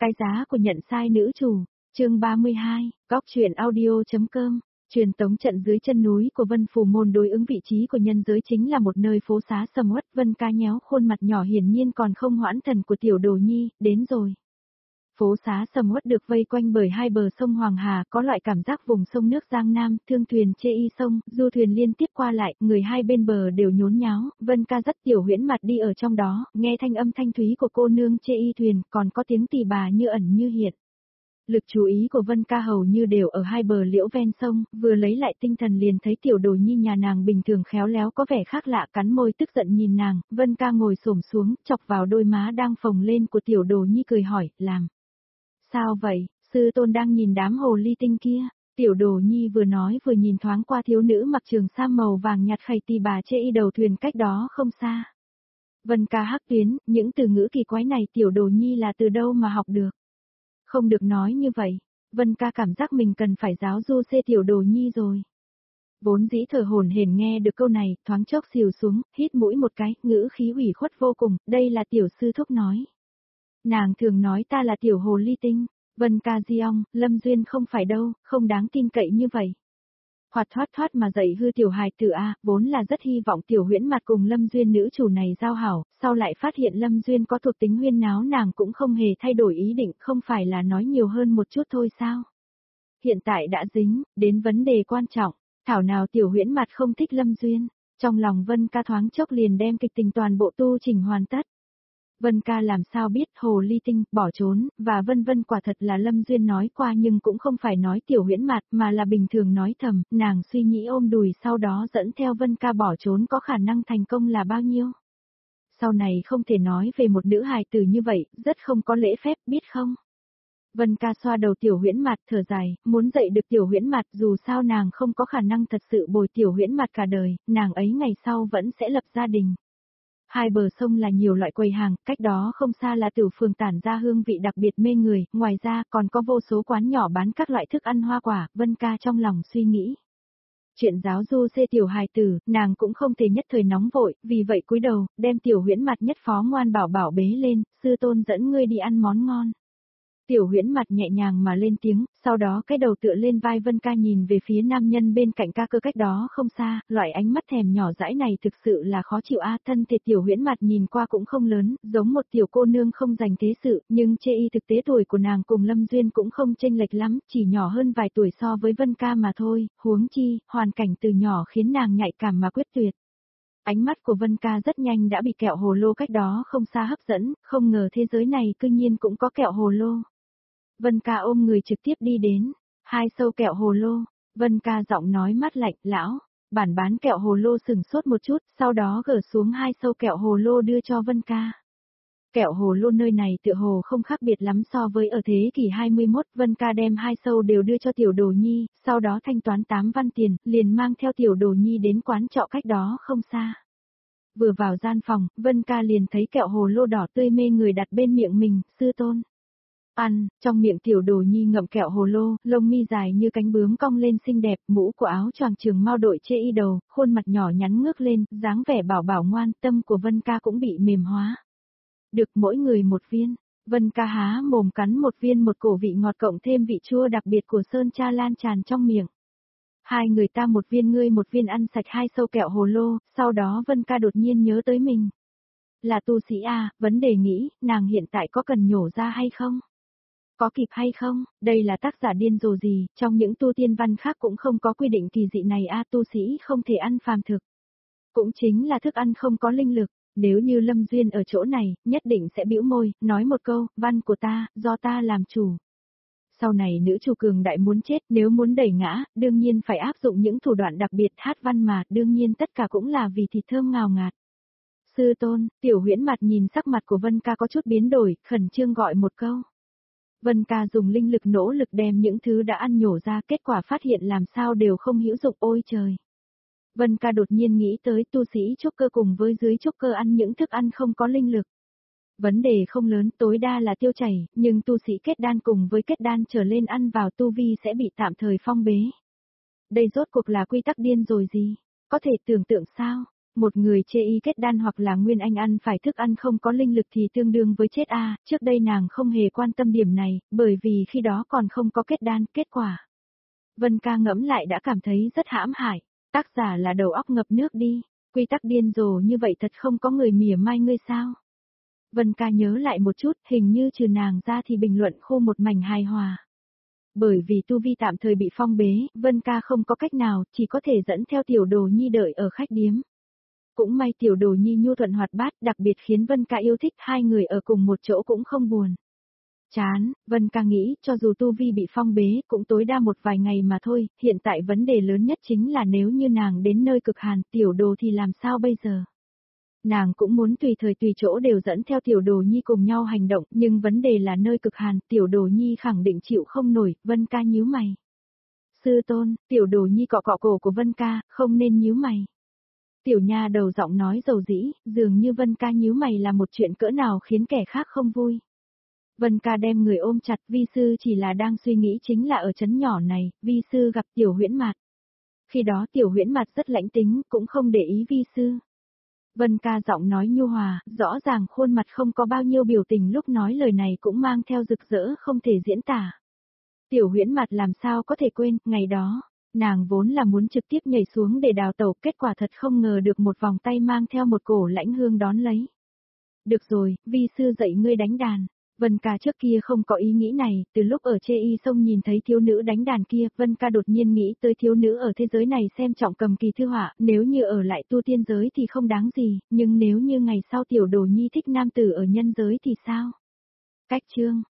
Cái giá của nhận sai nữ chủ, chương 32, góc truyện audio.com. Truyền tống trận dưới chân núi của Vân Phù Môn đối ứng vị trí của nhân giới chính là một nơi phố xá sầm uất. Vân ca nhéo khuôn mặt nhỏ hiển nhiên còn không hoãn thần của tiểu đồ nhi, đến rồi. Phố xá sầm uất được vây quanh bởi hai bờ sông Hoàng Hà, có loại cảm giác vùng sông nước Giang Nam, thương thuyền chê y sông, du thuyền liên tiếp qua lại, người hai bên bờ đều nhốn nháo. Vân ca dắt tiểu huyễn mặt đi ở trong đó, nghe thanh âm thanh thúy của cô nương chê y thuyền, còn có tiếng tỳ bà như ẩn như hiện. Lực chú ý của Vân ca hầu như đều ở hai bờ liễu ven sông, vừa lấy lại tinh thần liền thấy tiểu đồ nhi nhà nàng bình thường khéo léo có vẻ khác lạ, cắn môi tức giận nhìn nàng. Vân ca ngồi xổm xuống, chọc vào đôi má đang phồng lên của tiểu đồ nhi cười hỏi, làm sao vậy, sư tôn đang nhìn đám hồ ly tinh kia. Tiểu đồ nhi vừa nói vừa nhìn thoáng qua thiếu nữ mặc trường sam màu vàng nhạt khẩy tỳ bà chê y đầu thuyền cách đó không xa. Vân ca hắc tuyến, những từ ngữ kỳ quái này tiểu đồ nhi là từ đâu mà học được. Không được nói như vậy, Vân ca cảm giác mình cần phải giáo du xê tiểu đồ nhi rồi. Vốn dĩ thở hổn hển nghe được câu này, thoáng chốc xìu xuống, hít mũi một cái, ngữ khí ủy khuất vô cùng, đây là tiểu sư thúc nói. Nàng thường nói ta là tiểu hồ ly tinh, Vân ca di ong, Lâm Duyên không phải đâu, không đáng tin cậy như vậy. Hoạt thoát mà dạy hư tiểu hài tử A, vốn là rất hy vọng tiểu huyễn mặt cùng Lâm Duyên nữ chủ này giao hảo, sau lại phát hiện Lâm Duyên có thuộc tính huyên náo, nàng cũng không hề thay đổi ý định, không phải là nói nhiều hơn một chút thôi sao. Hiện tại đã dính, đến vấn đề quan trọng, thảo nào tiểu huyễn mặt không thích Lâm Duyên, trong lòng Vân ca thoáng chốc liền đem kịch tình toàn bộ tu chỉnh hoàn tất. Vân ca làm sao biết hồ ly tinh, bỏ trốn, và vân vân quả thật là Lâm Duyên nói qua nhưng cũng không phải nói tiểu huyễn mặt mà là bình thường nói thầm, nàng suy nghĩ ôm đùi sau đó dẫn theo Vân ca bỏ trốn có khả năng thành công là bao nhiêu. Sau này không thể nói về một nữ hài tử như vậy, rất không có lễ phép, biết không? Vân ca xoa đầu tiểu huyễn mặt thở dài, muốn dạy được tiểu huyễn mặt dù sao nàng không có khả năng thật sự bồi tiểu huyễn mặt cả đời, nàng ấy ngày sau vẫn sẽ lập gia đình. Hai bờ sông là nhiều loại quầy hàng, cách đó không xa là Tử Phường tản ra hương vị đặc biệt mê người, ngoài ra còn có vô số quán nhỏ bán các loại thức ăn hoa quả, Vân ca trong lòng suy nghĩ. Chuyện giáo du xê tiểu hài tử, nàng cũng không thể nhất thời nóng vội, vì vậy cúi đầu, đem tiểu huyễn mặt nhất phó ngoan bảo bảo bế lên, sư tôn dẫn ngươi đi ăn món ngon. Tiểu huyễn mặt nhẹ nhàng mà lên tiếng, sau đó cái đầu tựa lên vai Vân ca nhìn về phía nam nhân bên cạnh ca cơ cách đó không xa, loại ánh mắt thèm nhỏ dãi này thực sự là khó chịu a. Thân thể tiểu huyễn mặt nhìn qua cũng không lớn, giống một tiểu cô nương không dành thế sự, nhưng chê y thực tế tuổi của nàng cùng Lâm Duyên cũng không chênh lệch lắm, chỉ nhỏ hơn vài tuổi so với Vân ca mà thôi, huống chi, hoàn cảnh từ nhỏ khiến nàng nhạy cảm mà quyết tuyệt. Ánh mắt của Vân ca rất nhanh đã bị kẹo hồ lô cách đó không xa hấp dẫn, không ngờ thế giới này cư nhiên cũng có kẹo hồ lô. Vân ca ôm người trực tiếp đi đến, hai sâu kẹo hồ lô, Vân ca giọng nói mát lạnh, lão, bản bán kẹo hồ lô sửng sốt một chút, sau đó gỡ xuống hai sâu kẹo hồ lô đưa cho Vân ca. Kẹo hồ lô nơi này tựa hồ không khác biệt lắm so với ở thế kỷ 21, Vân ca đem hai sâu đều đưa cho tiểu đồ nhi, sau đó thanh toán 8 văn tiền, liền mang theo tiểu đồ nhi đến quán trọ cách đó không xa. Vừa vào gian phòng, Vân ca liền thấy kẹo hồ lô đỏ tươi mê người đặt bên miệng mình, sư tôn. Ăn, trong miệng tiểu đồ nhi ngậm kẹo hồ lô, lông mi dài như cánh bướm cong lên xinh đẹp, mũ của áo choàng trường mao đội chê y đầu, khuôn mặt nhỏ nhắn ngước lên, dáng vẻ bảo bảo ngoan, tâm của Vân ca cũng bị mềm hóa. Được mỗi người một viên, Vân ca há mồm cắn một viên, một cổ vị ngọt cộng thêm vị chua đặc biệt của sơn cha lan tràn trong miệng. Hai người ta một viên ngươi một viên ăn sạch hai sâu kẹo hồ lô, sau đó Vân ca đột nhiên nhớ tới mình. Là tu sĩ à, vấn đề nghĩ, nàng hiện tại có cần nhổ ra hay không? Có kịp hay không, đây là tác giả điên rồ gì, trong những tu tiên văn khác cũng không có quy định kỳ dị này a. Tu sĩ không thể ăn phàm thực. Cũng chính là thức ăn không có linh lực, nếu như Lâm Duyên ở chỗ này, nhất định sẽ bĩu môi, nói một câu, văn của ta, do ta làm chủ. Sau này nữ chủ cường đại muốn chết, nếu muốn đẩy ngã, đương nhiên phải áp dụng những thủ đoạn đặc biệt hát văn mà, đương nhiên tất cả cũng là vì thịt thơm ngào ngạt. Sư tôn, tiểu huyễn mặt nhìn sắc mặt của Vân ca có chút biến đổi, khẩn trương gọi một câu. Vân ca dùng linh lực nỗ lực đem những thứ đã ăn nhổ ra, kết quả phát hiện làm sao đều không hữu dụng, ôi trời. Vân ca đột nhiên nghĩ tới tu sĩ trúc cơ cùng với dưới trúc cơ ăn những thức ăn không có linh lực. Vấn đề không lớn, tối đa là tiêu chảy, nhưng tu sĩ kết đan cùng với kết đan trở lên ăn vào tu vi sẽ bị tạm thời phong bế. Đây rốt cuộc là quy tắc điên rồi gì? Có thể tưởng tượng sao? Một người chê y kết đan hoặc là Nguyên Anh ăn phải thức ăn không có linh lực thì tương đương với chết a. Trước đây nàng không hề quan tâm điểm này, bởi vì khi đó còn không có kết đan, kết quả. Vân ca ngẫm lại đã cảm thấy rất hãm hại, tác giả là đầu óc ngập nước đi, quy tắc điên rồ như vậy thật không có người mỉa mai ngươi sao. Vân ca nhớ lại một chút, hình như trừ nàng ra thì bình luận khô một mảnh hài hòa. Bởi vì tu vi tạm thời bị phong bế, Vân ca không có cách nào, chỉ có thể dẫn theo tiểu đồ nhi đợi ở khách điếm. Cũng may tiểu đồ nhi nhu thuận hoạt bát, đặc biệt khiến Vân ca yêu thích, hai người ở cùng một chỗ cũng không buồn. Chán, Vân ca nghĩ, cho dù tu vi bị phong bế, cũng tối đa một vài ngày mà thôi, hiện tại vấn đề lớn nhất chính là nếu như nàng đến nơi cực hàn, tiểu đồ thì làm sao bây giờ? Nàng cũng muốn tùy thời tùy chỗ đều dẫn theo tiểu đồ nhi cùng nhau hành động, nhưng vấn đề là nơi cực hàn, tiểu đồ nhi khẳng định chịu không nổi, Vân ca nhíu mày. Sư tôn, tiểu đồ nhi cọ cọ cổ của Vân ca, không nên nhíu mày. Tiểu nha đầu giọng nói dầu dĩ, dường như Vân ca nhíu mày là một chuyện cỡ nào khiến kẻ khác không vui. Vân ca đem người ôm chặt, vi sư chỉ là đang suy nghĩ chính là ở trấn nhỏ này, vi sư gặp tiểu huyễn mạt. Khi đó tiểu huyễn mạt rất lãnh tính, cũng không để ý vi sư. Vân ca giọng nói nhu hòa, rõ ràng khuôn mặt không có bao nhiêu biểu tình lúc nói lời này cũng mang theo rực rỡ không thể diễn tả. Tiểu huyễn mặt làm sao có thể quên, ngày đó, nàng vốn là muốn trực tiếp nhảy xuống để đào tẩu, kết quả thật không ngờ được một vòng tay mang theo một cổ lãnh hương đón lấy. Được rồi, vi sư dạy ngươi đánh đàn. Vân ca trước kia không có ý nghĩ này, từ lúc ở Chê Y Sông nhìn thấy thiếu nữ đánh đàn kia, Vân ca đột nhiên nghĩ tới thiếu nữ ở thế giới này xem trọng cầm kỳ thư họa, nếu như ở lại tu tiên giới thì không đáng gì, nhưng nếu như ngày sau tiểu đồ nhi thích nam tử ở nhân giới thì sao? Cách chương